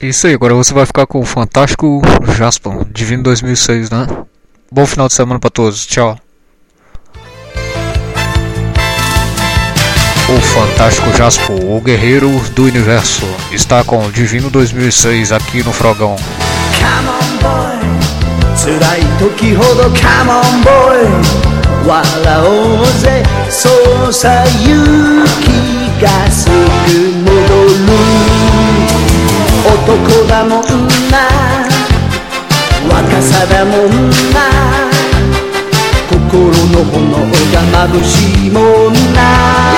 Isso aí, agora você vai ficar com o fantástico Jaspion, Divino 2006, né? Bom final de semana pra todos, tchau. O fantástico Jaspion, o guerreiro do universo, está com o Divino 2006 aqui no Frogão. Come on boy, 辛い時ほど Come on boy, 笑おうぜ、そうさ勇気がすぐ戻る。男だもんな、若さだもんな、心の炎が眩しいもんな。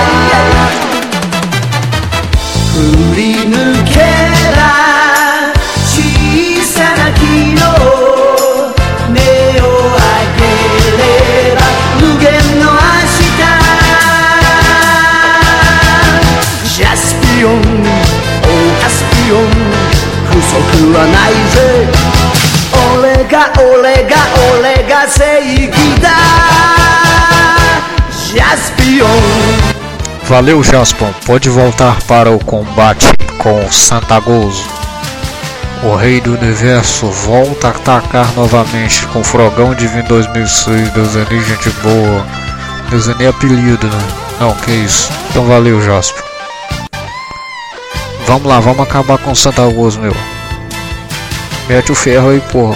振り抜けら小さな木の根を上げれば無限の明日。ジャスピオン、オーハスピオン、不足はないぜ。俺が正義だ。ジャスピオン。 Valeu, Jaspion, pode voltar para o combate com Santagoso. O rei do universo volta a atacar novamente com o Frogão Divino 2006. Desenhei gente boa. Desenhei apelido, né? Não, que isso. Então valeu, Jaspion. Vamos lá, vamos acabar com o Santagoso, meu. Mete o ferro aí, porra.